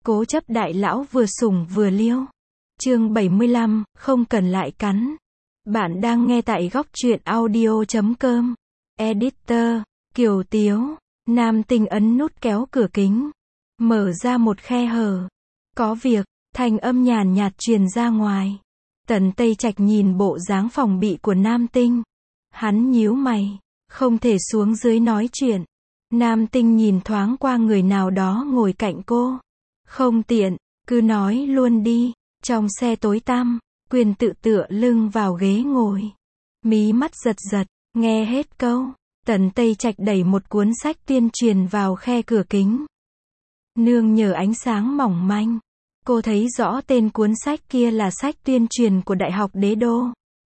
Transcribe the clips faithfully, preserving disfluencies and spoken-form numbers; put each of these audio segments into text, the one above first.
Cố chấp đại lão vừa sủng vừa liêu. Chương bảy mươi lăm, không cần lại cắn. Bạn đang nghe tại góc truyện audio chấm com. Editor, Kiều Tiếu. Nam tinh ấn nút kéo cửa kính. Mở ra một khe hở. Có việc, thanh âm nhàn nhạt truyền ra ngoài. Tần Tây Trạch nhìn bộ dáng phòng bị của Nam tinh. Hắn nhíu mày, không thể xuống dưới nói chuyện. Nam tinh nhìn thoáng qua người nào đó ngồi cạnh cô. Không tiện, cứ nói luôn đi. Trong xe tối tăm, Quyền tự tựa lưng vào ghế ngồi. Mí mắt giật giật, nghe hết câu. Tần Tây Trạch đẩy một cuốn sách tuyên truyền vào khe cửa kính. Nương nhờ ánh sáng mỏng manh, cô thấy rõ tên cuốn sách kia là sách tuyên truyền của Đại học Đế Đô.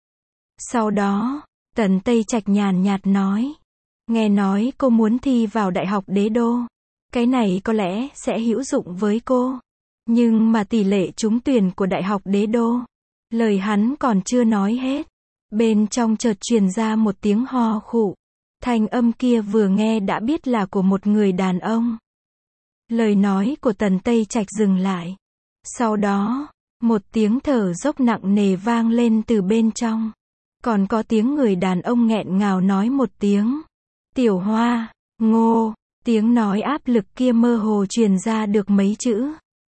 Sau đó, Tần Tây Trạch nhàn nhạt nói. Nghe nói cô muốn thi vào Đại học Đế Đô. Cái này có lẽ sẽ hữu dụng với cô. Nhưng mà tỷ lệ trúng tuyển của Đại học Đế Đô. Lời hắn còn chưa nói hết. Bên trong chợt truyền ra một tiếng ho khụ. Thanh âm kia vừa nghe đã biết là của một người đàn ông. Lời nói của Tần Tây Trạch dừng lại. Sau đó, một tiếng thở dốc nặng nề vang lên từ bên trong. Còn có tiếng người đàn ông nghẹn ngào nói một tiếng. Tiểu Hoa, Ngô, tiếng nói áp lực kia mơ hồ truyền ra được mấy chữ.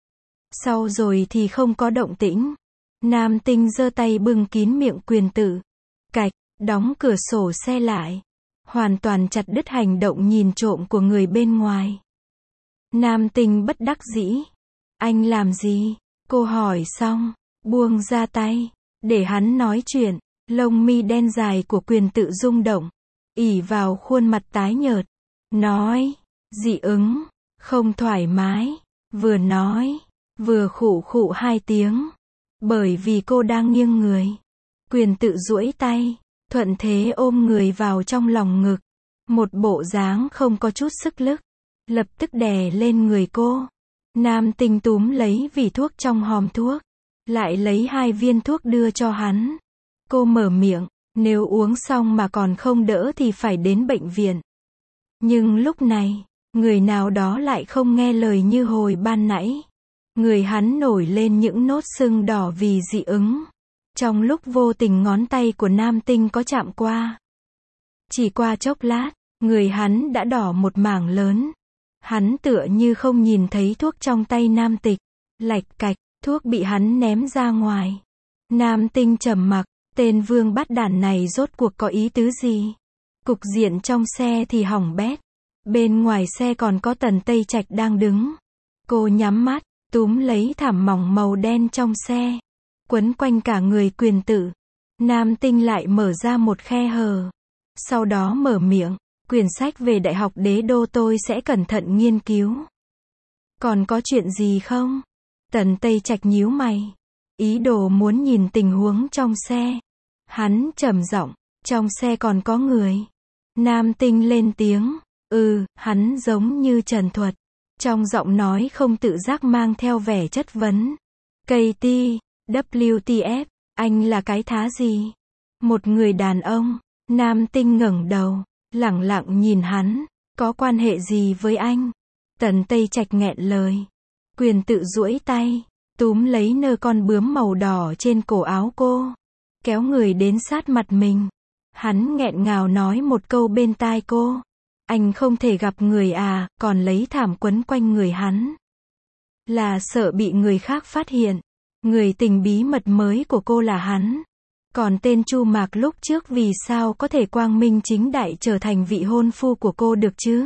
Sau rồi thì không có động tĩnh. Nam tinh giơ tay bưng kín miệng Quyền tự. Cạch, đóng cửa sổ xe lại. Hoàn toàn chặt đứt hành động nhìn trộm của người bên ngoài. Nam tinh bất đắc dĩ. Anh làm gì? Cô hỏi xong, buông ra tay, để hắn nói chuyện. Lông mi đen dài của Quyền tự rung động, ỉ vào khuôn mặt tái nhợt. Nói, dị ứng, không thoải mái. Vừa nói, vừa khụ khụ hai tiếng. Bởi vì cô đang nghiêng người. Quyền tự duỗi tay, thuận thế ôm người vào trong lòng ngực. Một bộ dáng không có chút sức lực. Lập tức đè lên người cô. Nam tinh túm lấy vỉ thuốc trong hòm thuốc. Lại lấy hai viên thuốc đưa cho hắn. Cô mở miệng, nếu uống xong mà còn không đỡ thì phải đến bệnh viện. Nhưng lúc này, người nào đó lại không nghe lời như hồi ban nãy. Người hắn nổi lên những nốt sưng đỏ vì dị ứng. Trong lúc vô tình ngón tay của nam tinh có chạm qua. Chỉ qua chốc lát, người hắn đã đỏ một mảng lớn. Hắn tựa như không nhìn thấy thuốc trong tay nam tịch. Lạch cạch, thuốc bị hắn ném ra ngoài. Nam tinh trầm mặc, tên vương bắt đản này rốt cuộc có ý tứ gì? Cục diện trong xe thì hỏng bét. Bên ngoài xe còn có Tần Tây Trạch đang đứng. Cô nhắm mắt, túm lấy thảm mỏng màu đen trong xe. Quấn quanh cả người Quyền tự. Nam tinh lại mở ra một khe hở. Sau đó mở miệng. Quyển sách về Đại học Đế Đô tôi sẽ cẩn thận nghiên cứu. Còn có chuyện gì không? Tần Tây Trạch nhíu mày. Ý đồ muốn nhìn tình huống trong xe. Hắn trầm giọng, trong xe còn có người. Nam tinh lên tiếng. Ừ, hắn giống như trần thuật. Trong giọng nói không tự giác mang theo vẻ chất vấn. Katie, W T F, anh là cái thá gì? Một người đàn ông. Nam tinh ngẩng đầu, lẳng lặng nhìn hắn. Có quan hệ gì với anh? Tần Tây Trạch nghẹn lời. Quyền tự duỗi tay, túm lấy nơ con bướm màu đỏ trên cổ áo cô. Kéo người đến sát mặt mình. Hắn nghẹn ngào nói một câu bên tai cô. Anh không thể gặp người à, còn lấy thảm quấn quanh người hắn. Là sợ bị người khác phát hiện. Người tình bí mật mới của cô là hắn. Còn tên Chu Mạc lúc trước vì sao có thể quang minh chính đại trở thành vị hôn phu của cô được chứ?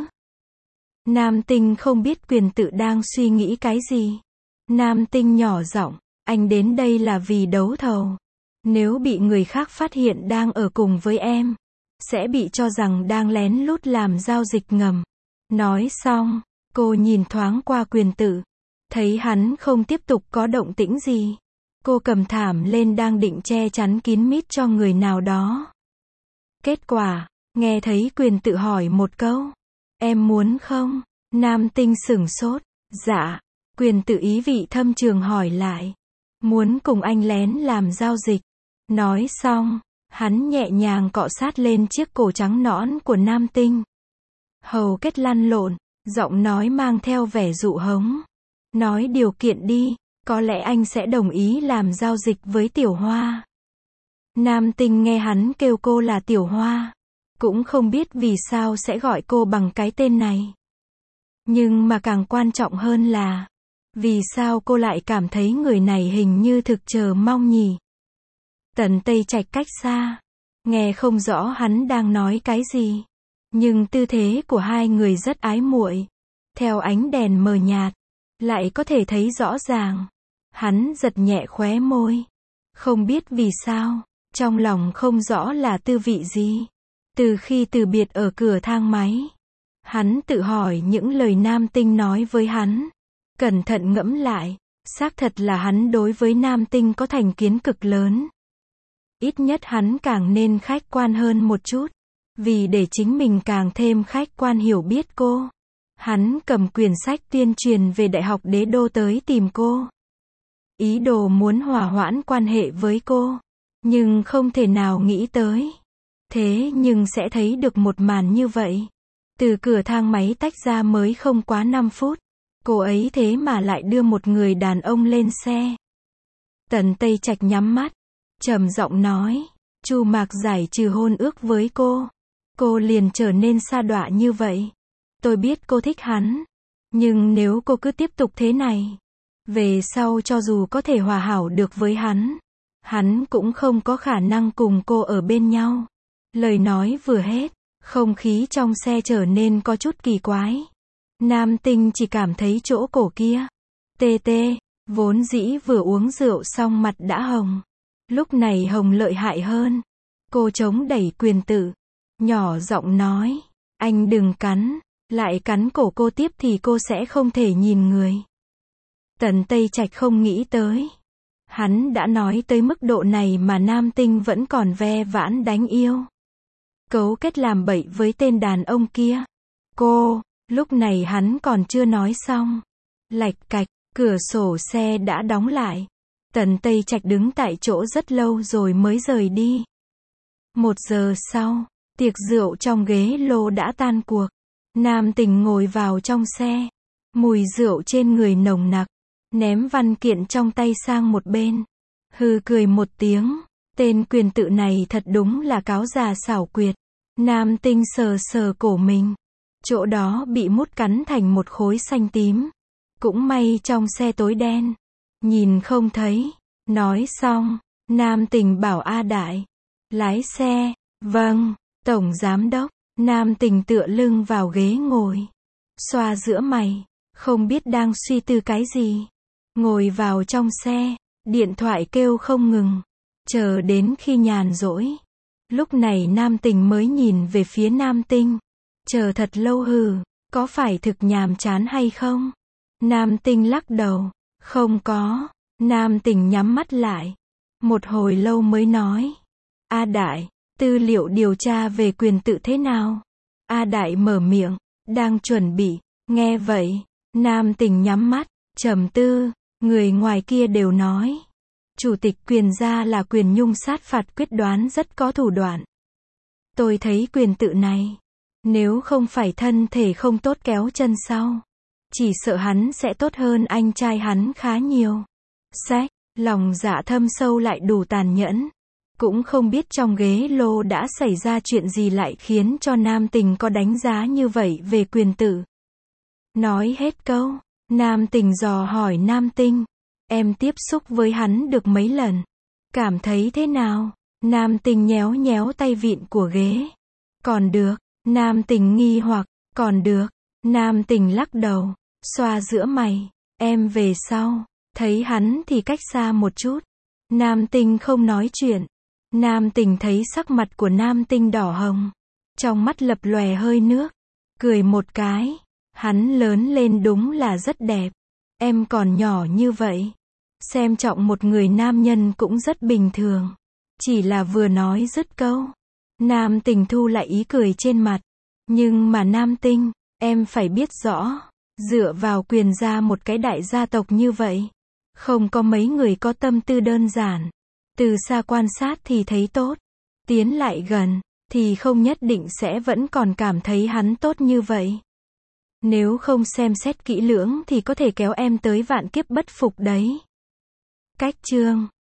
Nam tinh không biết Quyền tự đang suy nghĩ cái gì. Nam tinh nhỏ giọng, anh đến đây là vì đấu thầu. Nếu bị người khác phát hiện đang ở cùng với em, sẽ bị cho rằng đang lén lút làm giao dịch ngầm. Nói xong, cô nhìn thoáng qua Quyền tự. Thấy hắn không tiếp tục có động tĩnh gì. Cô cầm thảm lên đang định che chắn kín mít cho người nào đó. Kết quả, nghe thấy Quyền tự hỏi một câu. Em muốn không? Nam tinh sửng sốt. Dạ. Quyền tự ý vị thâm trường hỏi lại. Muốn cùng anh lén làm giao dịch. Nói xong, hắn nhẹ nhàng cọ sát lên chiếc cổ trắng nõn của nam tinh. Hầu kết lăn lộn, giọng nói mang theo vẻ dụ hống. Nói điều kiện đi, có lẽ anh sẽ đồng ý làm giao dịch với Tiểu Hoa. Nam Tinh nghe hắn kêu cô là Tiểu Hoa, cũng không biết vì sao sẽ gọi cô bằng cái tên này. Nhưng mà càng quan trọng hơn là, vì sao cô lại cảm thấy người này hình như thực chờ mong nhỉ? Tần Tây Trạch cách xa, nghe không rõ hắn đang nói cái gì, nhưng tư thế của hai người rất ái muội. Theo ánh đèn mờ nhạt, lại có thể thấy rõ ràng. Hắn giật nhẹ khóe môi, không biết vì sao, trong lòng không rõ là tư vị gì. Từ khi từ biệt ở cửa thang máy, hắn tự hỏi những lời Nam Tinh nói với hắn. Cẩn thận ngẫm lại, xác thật là hắn đối với Nam Tinh có thành kiến cực lớn. Ít nhất hắn càng nên khách quan hơn một chút, vì để chính mình càng thêm khách quan hiểu biết cô. Hắn cầm quyển sách tuyên truyền về Đại học Đế Đô tới tìm cô. Ý đồ muốn hòa hoãn quan hệ với cô, nhưng không thể nào nghĩ tới. Thế nhưng sẽ thấy được một màn như vậy. Từ cửa thang máy tách ra mới không quá năm phút, cô ấy thế mà lại đưa một người đàn ông lên xe. Tần Tây Trạch nhắm mắt, trầm giọng nói, Chu Mạc giải trừ hôn ước với cô, cô liền trở nên sa đọa như vậy. Tôi biết cô thích hắn, nhưng nếu cô cứ tiếp tục thế này, về sau cho dù có thể hòa hảo được với hắn, hắn cũng không có khả năng cùng cô ở bên nhau. Lời nói vừa hết, không khí trong xe trở nên có chút kỳ quái. Nam Tinh chỉ cảm thấy chỗ cổ kia tê tê, vốn dĩ vừa uống rượu xong mặt đã hồng, lúc này hồng lợi hại hơn. Cô chống đẩy quyền tự, nhỏ giọng nói, anh đừng cắn, lại cắn cổ cô tiếp thì cô sẽ không thể nhìn người. Tần Tây Trạch không nghĩ tới, hắn đã nói tới mức độ này mà Nam Tinh vẫn còn ve vãn đánh yêu, cấu kết làm bậy với tên đàn ông kia. Cô, lúc này hắn còn chưa nói xong, lạch cạch, cửa sổ xe đã đóng lại. Tần Tây Trạch đứng tại chỗ rất lâu rồi mới rời đi. Một giờ sau, tiệc rượu trong ghế lô đã tan cuộc. Nam Tình ngồi vào trong xe, mùi rượu trên người nồng nặc, ném văn kiện trong tay sang một bên, hừ cười một tiếng. Tên quyền tự này thật đúng là cáo già xảo quyệt. Nam Tinh sờ sờ cổ mình, chỗ đó bị mút cắn thành một khối xanh tím. Cũng may trong xe tối đen, nhìn không thấy. Nói xong, Nam Tình bảo A Đại, lái xe. Vâng, Tổng Giám Đốc. Nam Tình tựa lưng vào ghế ngồi, xoa giữa mày, không biết đang suy tư cái gì. Ngồi vào trong xe, điện thoại kêu không ngừng, chờ đến khi nhàn rỗi. Lúc này Nam Tình mới nhìn về phía Nam Tinh, chờ thật lâu hừ, có phải thực nhàm chán hay không? Nam Tinh lắc đầu, không có. Nam Tình nhắm mắt lại, một hồi lâu mới nói, A Đại, tư liệu điều tra về quyền tự thế nào? A Đại mở miệng, đang chuẩn bị. Nghe vậy, Nam Tình nhắm mắt, trầm tư. Người ngoài kia đều nói, chủ tịch quyền gia là quyền nhung sát phạt quyết đoán rất có thủ đoạn. Tôi thấy quyền tự này, nếu không phải thân thể không tốt kéo chân sau, chỉ sợ hắn sẽ tốt hơn anh trai hắn khá nhiều. Sách, lòng dạ thâm sâu lại đủ tàn nhẫn. Cũng không biết trong ghế lô đã xảy ra chuyện gì lại khiến cho Nam Tình có đánh giá như vậy về quyền tự. Nói hết câu, Nam Tình dò hỏi Nam Tinh, em tiếp xúc với hắn được mấy lần? Cảm thấy thế nào? Nam Tinh nhéo nhéo tay vịn của ghế. Còn được. Nam Tình nghi hoặc, còn được. Nam Tình lắc đầu, xoa giữa mày. Em về sau, thấy hắn thì cách xa một chút. Nam Tinh không nói chuyện. Nam Tình thấy sắc mặt của Nam Tinh đỏ hồng, trong mắt lập lòe hơi nước, cười một cái. Hắn lớn lên đúng là rất đẹp. Em còn nhỏ như vậy, xem trọng một người nam nhân cũng rất bình thường. Chỉ là vừa nói dứt câu, Nam Tình thu lại ý cười trên mặt. Nhưng mà Nam Tinh, em phải biết rõ, dựa vào quyền gia một cái đại gia tộc như vậy, không có mấy người có tâm tư đơn giản. Từ xa quan sát thì thấy tốt, tiến lại gần, thì không nhất định sẽ vẫn còn cảm thấy hắn tốt như vậy. Nếu không xem xét kỹ lưỡng thì có thể kéo em tới vạn kiếp bất phục đấy. Cách chương